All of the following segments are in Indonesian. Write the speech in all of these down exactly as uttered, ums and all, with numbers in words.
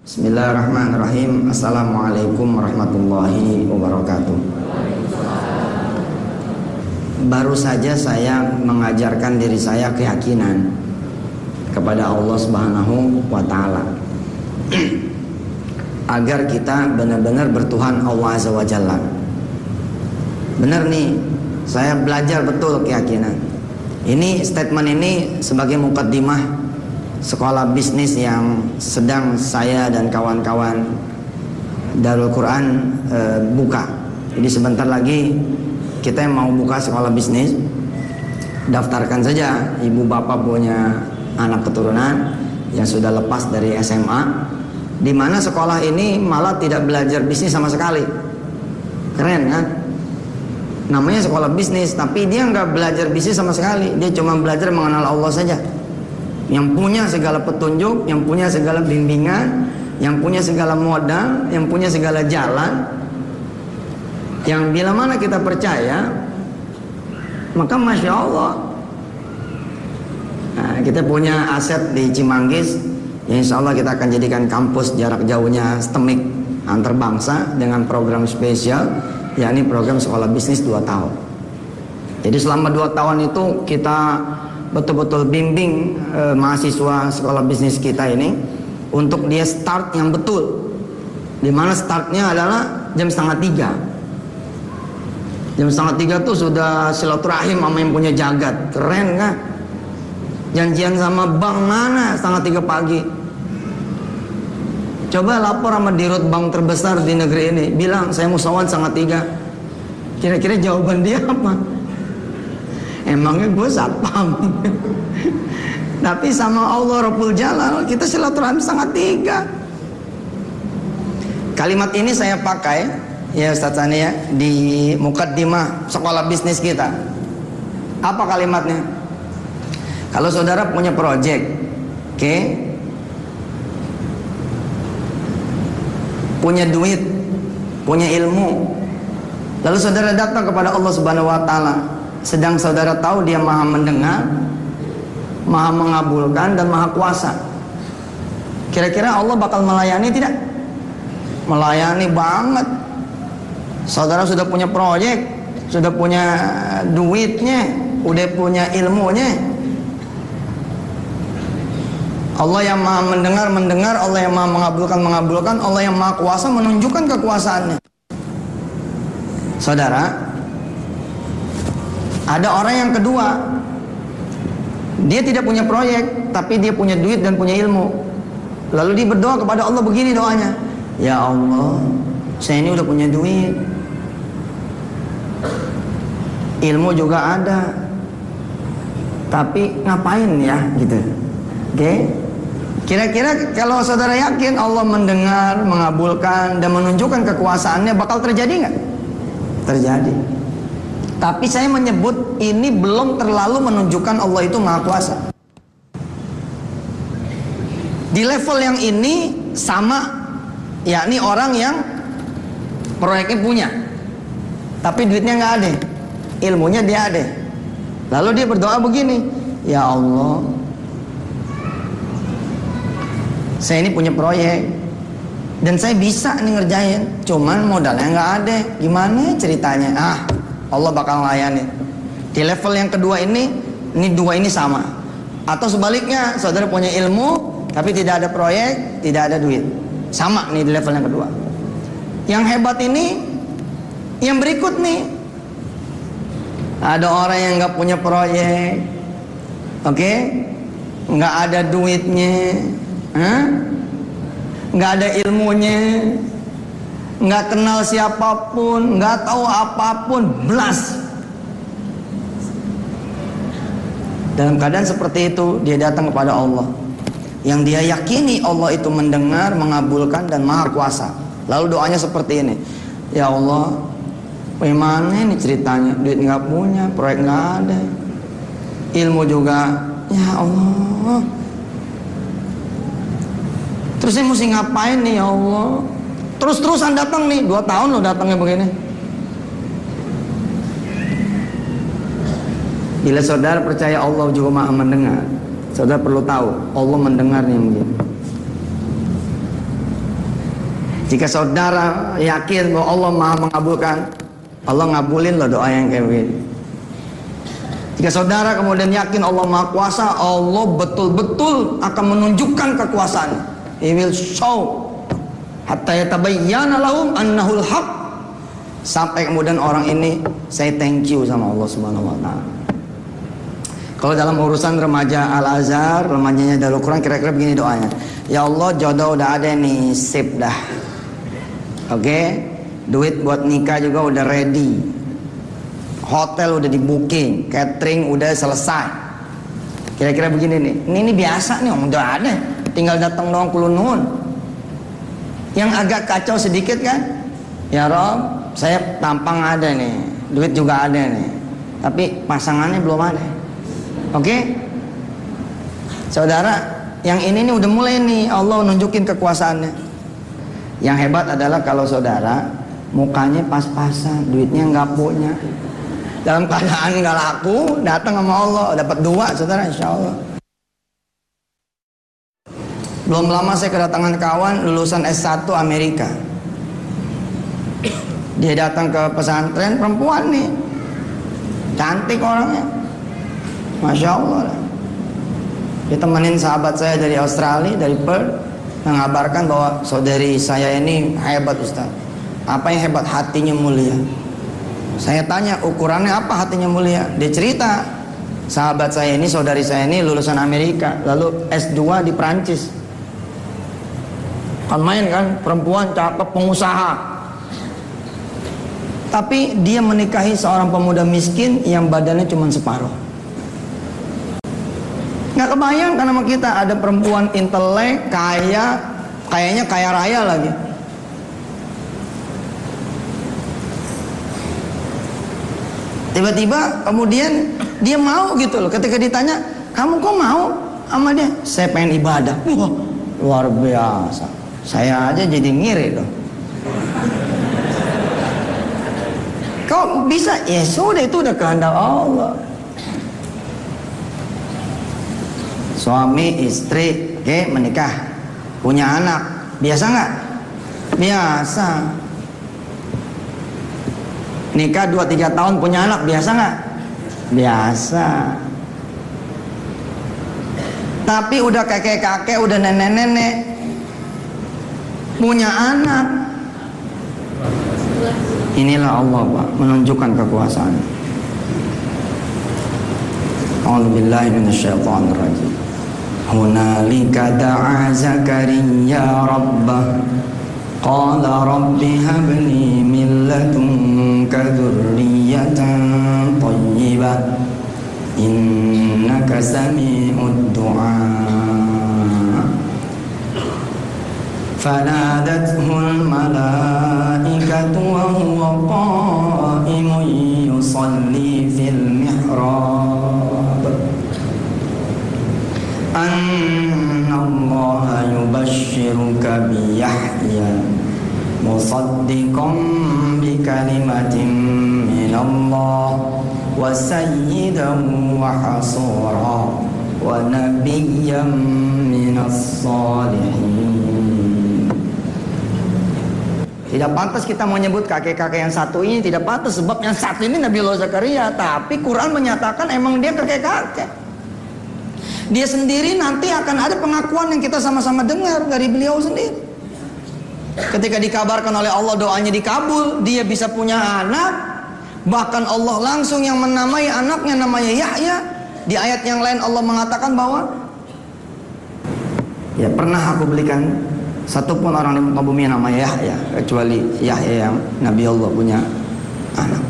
Bismillahirrahmanirrahim. Assalamualaikum warahmatullahi wabarakatuh. Baru saja saya mengajarkan diri saya keyakinan kepada Allah Subhanahu wa Ta'ala agar kita benar-benar bertuhan Allah Azza wa Jalla. Benar nih, saya belajar betul keyakinan. Ini statement ini sebagai mukaddimah sekolah bisnis yang sedang saya dan kawan-kawan Darul Quran e, buka. Jadi sebentar lagi kita yang mau buka sekolah bisnis, daftarkan saja ibu bapak punya anak keturunan yang sudah lepas dari S M A, di mana sekolah ini malah tidak belajar bisnis sama sekali. Keren kan? Namanya sekolah bisnis, tapi dia nggak belajar bisnis sama sekali. Dia cuma belajar mengenal Allah saja. Yang punya segala petunjuk, yang punya segala bimbingan, yang punya segala modal, yang punya segala jalan, yang bila mana kita percaya, maka Masya Allah. Nah, kita punya aset di Cimanggis, yang insya Allah kita akan jadikan kampus jarak jauhnya STEMIK antar bangsa dengan program spesial, yakni program sekolah bisnis dua tahun. Jadi selama dua tahun itu kita betul-betul bimbing e, mahasiswa sekolah bisnis kita ini untuk dia start yang betul, dimana startnya adalah jam setengah tiga. Jam setengah tiga tuh sudah silaturahim sama yang punya jagat. Keren kan? Janjian sama bank mana setengah tiga pagi. Coba lapor sama dirut bank terbesar di negeri ini, bilang saya musawan setengah tiga. Kira-kira jawaban dia apa? Emangnya gue satpam. Tapi sama Allah Rabbul Jalal kita silaturahim setengah tiga. Kalimat ini saya pakai ya Ustaz Sani ya di mukaddimah sekolah bisnis kita. Apa kalimatnya? Kalau saudara punya project, oke, okay, punya duit, punya ilmu, lalu saudara datang kepada Allah Subhanahu wa Ta'ala, sedang saudara tahu dia maha mendengar, maha mengabulkan, dan maha kuasa. Kira-kira Allah bakal melayani tidak? Melayani banget. Saudara sudah punya proyek, sudah punya duitnya, udah punya ilmunya. Allah yang maha mendengar, mendengar. Allah yang maha mengabulkan, mengabulkan. Allah yang maha kuasa menunjukkan kekuasaannya. Saudara, ada orang yang kedua, dia tidak punya proyek, tapi dia punya duit dan punya ilmu. Lalu dia berdoa kepada Allah begini doanya, ya Allah, saya ini udah punya duit, ilmu juga ada, tapi ngapain ya gitu. Oke, okay? Kira-kira kalau saudara yakin Allah mendengar, mengabulkan, dan menunjukkan kekuasaannya, bakal terjadi nggak? Terjadi. Tapi saya menyebut ini belum terlalu menunjukkan Allah itu maha kuasa. Di level yang ini sama, yakni orang yang proyeknya punya, tapi duitnya nggak ada, ilmunya dia ada. Lalu dia berdoa begini, ya Allah, saya ini punya proyek dan saya bisa nih ngerjain, cuman modalnya nggak ada. Gimana ceritanya? Ah, Allah bakal melayani. Di level yang kedua ini, ini dua ini sama. Atau sebaliknya, saudara punya ilmu tapi tidak ada proyek, tidak ada duit. Sama nih di level yang kedua. Yang hebat ini yang berikut nih. Ada orang yang nggak punya proyek, oke, okay? Nggak ada duitnya, huh? Nggak ada ilmunya, nggak kenal siapapun, nggak tahu apapun, belas. Dalam keadaan seperti itu, dia datang kepada Allah, yang dia yakini Allah itu mendengar, mengabulkan, dan maha kuasa. Lalu doanya seperti ini, ya Allah, bagaimana ini ceritanya? Duit nggak punya, proyek nggak ada, ilmu juga, ya Allah. Terus saya mesti ngapain nih ya Allah? Terus-terusan datang nih, dua tahun loh datangnya begini. Bila saudara percaya Allah juga maha mendengar, saudara perlu tahu Allah mendengarnya begini. Jika saudara yakin bahwa Allah Maha mengabulkan, Allah ngabulin loh doa yang kayak begini. Jika saudara kemudian yakin Allah Maha Kuasa, Allah betul-betul akan menunjukkan kekuasaan. He will show hatta yatabayyana lahum annahul haq, sampai kemudian orang ini say thank you sama Allah Subhanahu wa taala. Kalau dalam urusan remaja Al-Azhar, remajanya Darul Quran, kira-kira begini doanya. Ya Allah, jodoh udah ada nih, sip dah. Oke, okay? Duit buat nikah juga udah ready. Hotel udah di booking, catering udah selesai. Kira-kira begini nih. Ini, ini biasa nih, udah ada. Tinggal datang doang kulun nuhun. Yang agak kacau sedikit kan? Ya Rob, saya tampang ada nih, duit juga ada nih, tapi pasangannya belum ada. Oke, okay? Saudara, yang ini nih udah mulai nih Allah nunjukin kekuasaannya. Yang hebat adalah kalau saudara mukanya pas-pasan, duitnya nggak punya, dalam keadaan nggak laku, datang sama Allah dapat dua, saudara, insya Allah. Belum lama saya kedatangan kawan lulusan S satu Amerika. Dia datang ke pesantren, perempuan nih, cantik orangnya, Masya Allah. Dia temenin sahabat saya dari Australia, dari Perth, mengabarkan bahwa saudari saya ini hebat Ustaz. Apa yang hebat? Hatinya mulia. Saya tanya, ukurannya apa hatinya mulia? Dia cerita, sahabat saya ini, saudari saya ini lulusan Amerika, lalu S dua di Prancis. Kan main kan, perempuan cakep, pengusaha. Tapi dia menikahi seorang pemuda miskin yang badannya cuma separuh. Nggak kebayang kan sama kita, ada perempuan intelek, kaya, kayaknya kaya raya lagi. Tiba-tiba kemudian dia mau gitu loh. Ketika ditanya, kamu kok mau sama dia? Saya pengen ibadah. Wah, luar biasa. Saya aja jadi ngiri dong. Kok bisa? Ya sudah, itu udah kehendak Allah. Suami istri, oke, menikah, punya anak, biasa nggak? Biasa. Nikah dua tiga tahun punya anak, biasa nggak? Biasa. Tapi udah kakek-kakek, udah nenek-nenek, punya anak. Inilah Allah, Pak, menunjukkan kekuasaan. A'udzubillahi minasyaitonir rajim. Hunalika da'a Zakariya rabbah qala rabbi habli min ladunka dzurriyyatan thayyibah innaka sami'ud du'a. Fanadathul malaikatu wa huwa qa'imun yusalli fil mihrab anna Allah yubashshiruka bi Yahya musaddiqan bi kalimatin min Allah wa sayyidan wa hasura wa nabiyyan minas salihin. Tidak pantas kita menyebut kakek-kakek yang satu ini, tidak pantas, sebab yang satu ini Nabi Allah Zakaria. Tapi Quran menyatakan emang dia kakek-kakek. Dia sendiri nanti akan ada pengakuan yang kita sama-sama dengar dari beliau sendiri. Ketika dikabarkan oleh Allah doanya dikabul, dia bisa punya anak. Bahkan Allah langsung yang menamai anaknya namanya Yahya. Di ayat yang lain Allah mengatakan bahwa ya pernah aku belikan satupun orang di muka bumi yang namanya Yahya, kecuali Yahya yang Nabi Allah punya anak.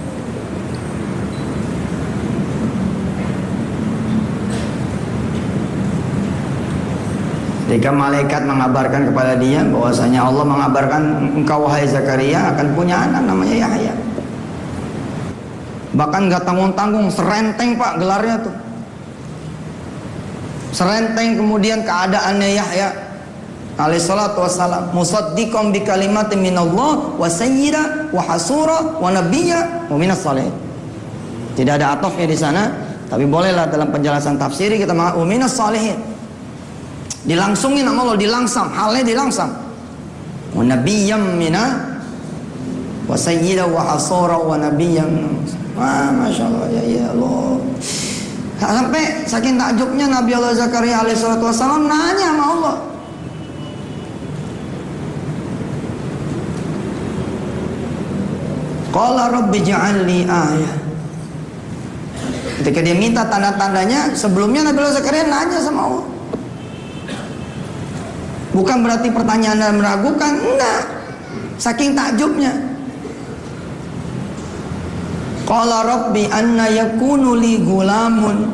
Ketika malaikat mengabarkan kepada dia bahwasanya Allah mengabarkan engkau wahai Zakaria akan punya anak namanya Yahya. Bahkan gak tanggung-tanggung, serenteng Pak gelarnya tuh. Serenteng kemudian keadaannya Yahya alaihi salatu wassalam, musaddiqan bi kalimatin minallah wa sayyida wa hasura wa nabiyya wa minas salihin. Tidak ada atofnya di sana, tapi bolehlah dalam penjelasan tafsir kita mengatakan wa minas salihin. Dilangsungin sama Allah, dilangsam, halnya dilangsam. wa nabiyyam mina wa sayyidan wa hasura wa nabiyyam. Wah, masya Allah, ya ya Allah. Sampai saking takjubnya Nabi Allah Zakaria alaihissalatu wassalam nanya sama Allah, qala rabbi ja'alni ayah. Ketika dia minta tanda-tandanya, sebelumnya Nabi Allah Zakaria nanya sama Allah. Bukan berarti pertanyaan dan meragukan, enggak. Saking takjubnya. Qala rabbi anna yakunu li gulamun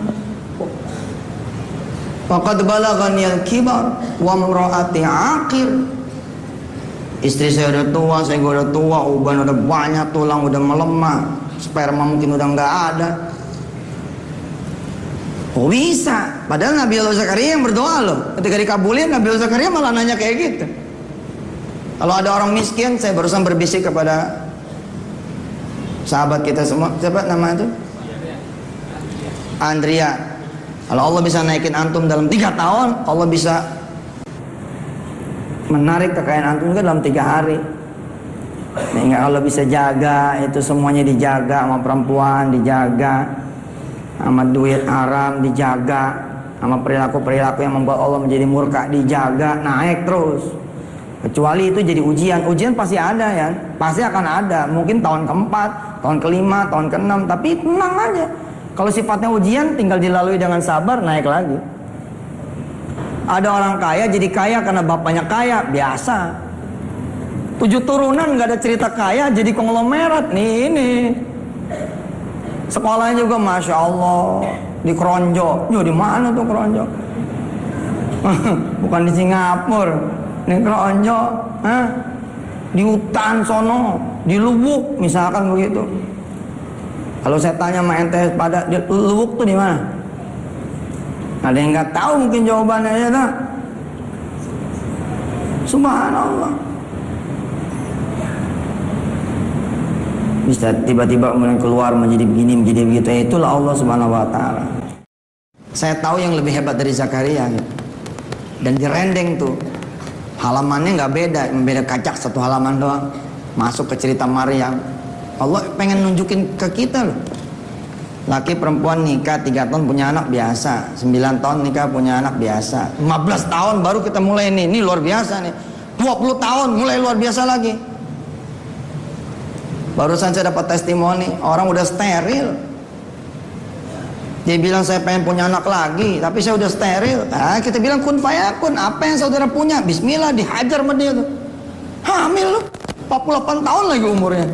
faqad balaghani al-kibar wa imraati aqir. Istri saya udah tua, saya udah tua, uban udah banyak, tulang udah melemah, sperma mungkin udah nggak ada. Oh bisa, padahal Nabi Allah Zakaria yang berdoa loh. Ketika dikabulin, Nabi Allah Zakaria malah nanya kayak gitu. Kalau ada orang miskin, saya barusan berbisik kepada sahabat kita semua, siapa nama itu? Andrea. Kalau Allah bisa naikin antum dalam tiga tahun, Allah bisa menarik kekayaan antum juga dalam tiga hari. Sehingga Allah bisa jaga, itu semuanya dijaga, sama perempuan dijaga, sama duit haram dijaga, sama perilaku-perilaku yang membuat Allah menjadi murka dijaga, naik terus. Kecuali itu jadi ujian, ujian pasti ada ya, pasti akan ada. Mungkin tahun keempat, tahun kelima, tahun keenam, tapi tenang aja. Kalau sifatnya ujian, tinggal dilalui dengan sabar, naik lagi. Ada orang kaya jadi kaya karena bapaknya kaya, biasa. Tujuh turunan nggak ada cerita kaya, jadi konglomerat nih ini. Sekolahnya juga masya Allah di Kronjo. Yo di mana tuh Kronjo? Bukan di Singapura, di Kronjo, Hah? Di hutan sono, di Lubuk misalkan begitu. Kalau saya tanya sama ente pada di Lubuk tuh di mana? Ada yang nggak tahu mungkin jawabannya ya tak? Subhanallah. Bisa tiba-tiba kemudian keluar menjadi begini, menjadi begitu. Itulah Allah Subhanahu wa taala. Saya tahu yang lebih hebat dari Zakaria gitu. Dan di Rendeng tuh halamannya nggak beda, beda kacak satu halaman doang. Masuk ke cerita Maryam. Allah pengen nunjukin ke kita loh. Laki perempuan nikah tiga tahun punya anak biasa, sembilan tahun nikah punya anak biasa, lima belas tahun baru kita mulai nih, ini luar biasa nih. dua puluh tahun mulai luar biasa lagi. Barusan saya dapat testimoni, orang udah steril. Dia bilang saya pengen punya anak lagi, tapi saya udah steril. Ah, kita bilang kun fayakun, apa yang saudara punya? Bismillah, dihajar sama dia tuh. Hamil loh, empat puluh delapan tahun lagi umurnya.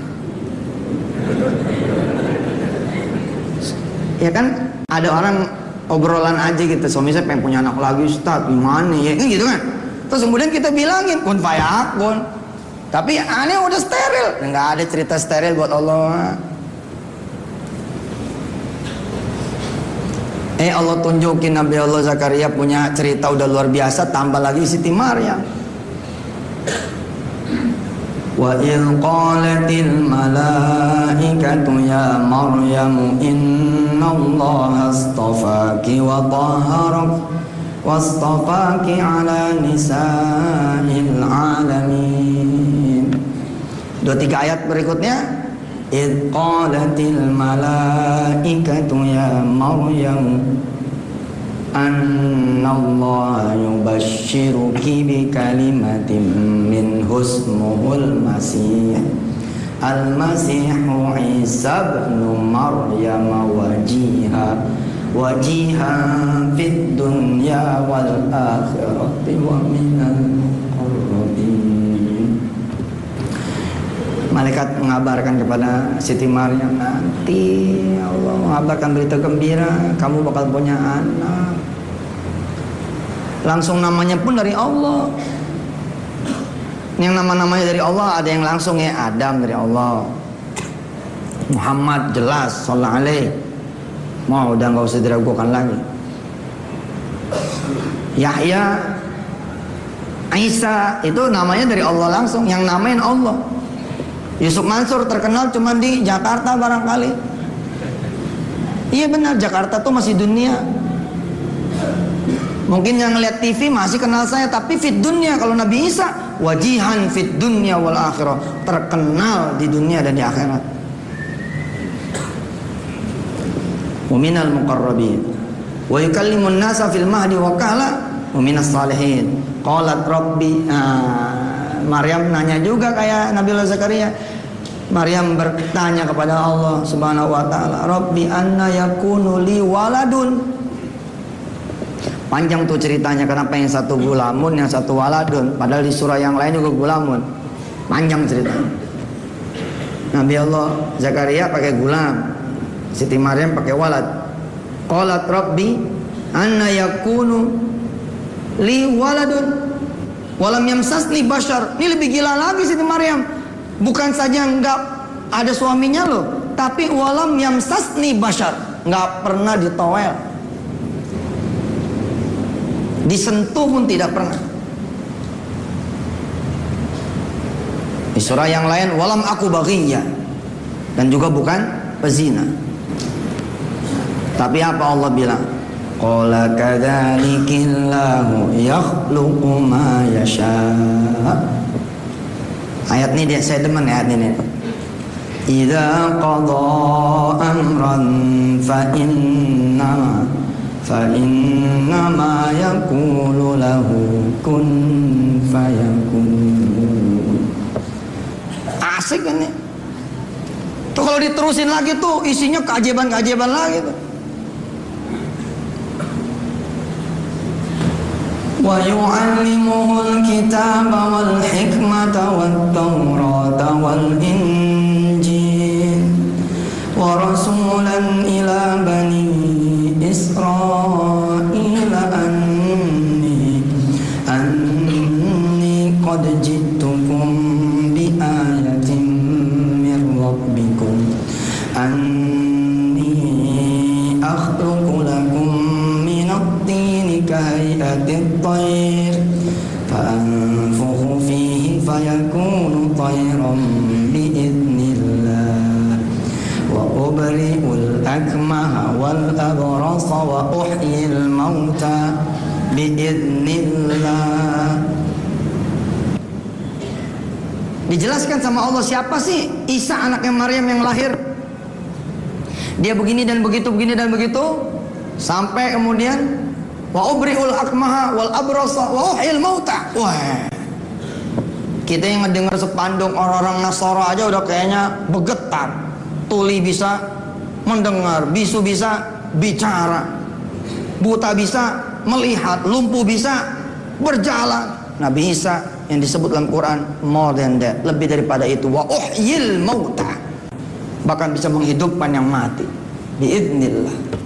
Ya kan, ada orang obrolan aja gitu, suami saya pengen punya anak lagi Ustaz, gimana ya, kan gitu kan. Terus kemudian kita bilangin kun fayakun, tapi aneh udah steril. Nggak ada cerita steril buat Allah. Eh Allah tunjukin Nabi Allah Zakaria punya cerita udah luar biasa, tambah lagi Siti Maryam. Wa idh qalatil malaikatu ya Maryam innallaha astafaki wa tahharak wastafaki ala nisa'il alamin. Dua tiga ayat berikutnya, idh qalatil malaikatu ya Maryam annallaha yubashshiruki bi kalimatin min husmuhul masih al-masihu Isa ibn Maryam wajiha wajiha fid dunya wal akhirati wa minal muqarrabin. Malaikat mengabarkan kepada Siti Maryam, nanti Allah mengabarkan berita gembira, kamu bakal punya anak. Langsung namanya pun dari Allah. Yang nama-namanya dari Allah, ada yang langsung ya, Adam dari Allah, Muhammad jelas sallallahu alaihi, mau udah nggak usah diragukan lagi. Yahya, Isa itu namanya dari Allah langsung, yang namain Allah. Yusuf Mansur terkenal cuma di Jakarta barangkali. Iya benar, Jakarta tuh masih dunia. Mungkin yang ngeliat T V masih kenal saya, tapi fit dunia. Kalau Nabi Isa wajihan fit dunia wal akhirah, terkenal di dunia dan di akhirat. Wa minal muqarrabin wa yukallimun nasa fil mahdi wa kahla wa minas salihin. Qalat rabbi, ah, Maryam nanya juga kayak Nabiullah Zakaria. Maryam bertanya kepada Allah Subhanahu wa taala, Rabbi anna yakunu li waladun. Panjang tuh ceritanya, kenapa yang satu gulamun, yang satu waladun, padahal di surah yang lain juga gulamun. Panjang ceritanya. Nabi Allah Zakaria pakai gulam, Siti Maryam pakai walad. Qalat rabbi anna yakunu li waladun walam yamsasni bashar. Ini lebih gila lagi Siti Maryam. Bukan saja enggak ada suaminya loh, tapi walam yamsasni bashar, enggak pernah ditowel, disentuh pun tidak pernah. Di surah yang lain walam aku baghiyya, dan juga bukan pezina. Tapi apa Allah bilang? Qala kadzalikillahu yakhluqu ma yasha'. Ayat ini dia, saya demen ayat ini. Idza qada amran fa inna fa inna ma yaqulu lahu kun fayakun. Asik ini. Tuh kalau diterusin lagi tuh isinya keajaiban-keajaiban lagi tuh. Wa yu'allimuhul kitaba wal hikmata wat tawrata wal injil wa rasulan ila bani Israila anni anni qad jitukum bi ayatin min rabbikum anni akhluqu lakum min at-tini kahayati at-tayr fa-anfukhu fihi fayakunu tayran bi'idznillah wa ubri'ul akmaha wal abrasa wa uhyil mauta bi'idznillah. Dijelaskan sama Allah siapa sih Isa anaknya Maryam yang lahir. Dia begini dan begitu, begini dan begitu, sampai kemudian wa ubri'ul akmaha wal abrasa wa uhyil mauta. Wah, kita yang ngedengar sepandung orang-orang Nasara aja udah kayaknya bergetar. Tuli bisa mendengar, bisu bisa bicara, buta bisa melihat, lumpuh bisa berjalan. Nabi Isa yang disebut dalam Quran more than that, lebih daripada itu. Wa uhyil mauta, bahkan bisa menghidupkan yang mati biidznillah.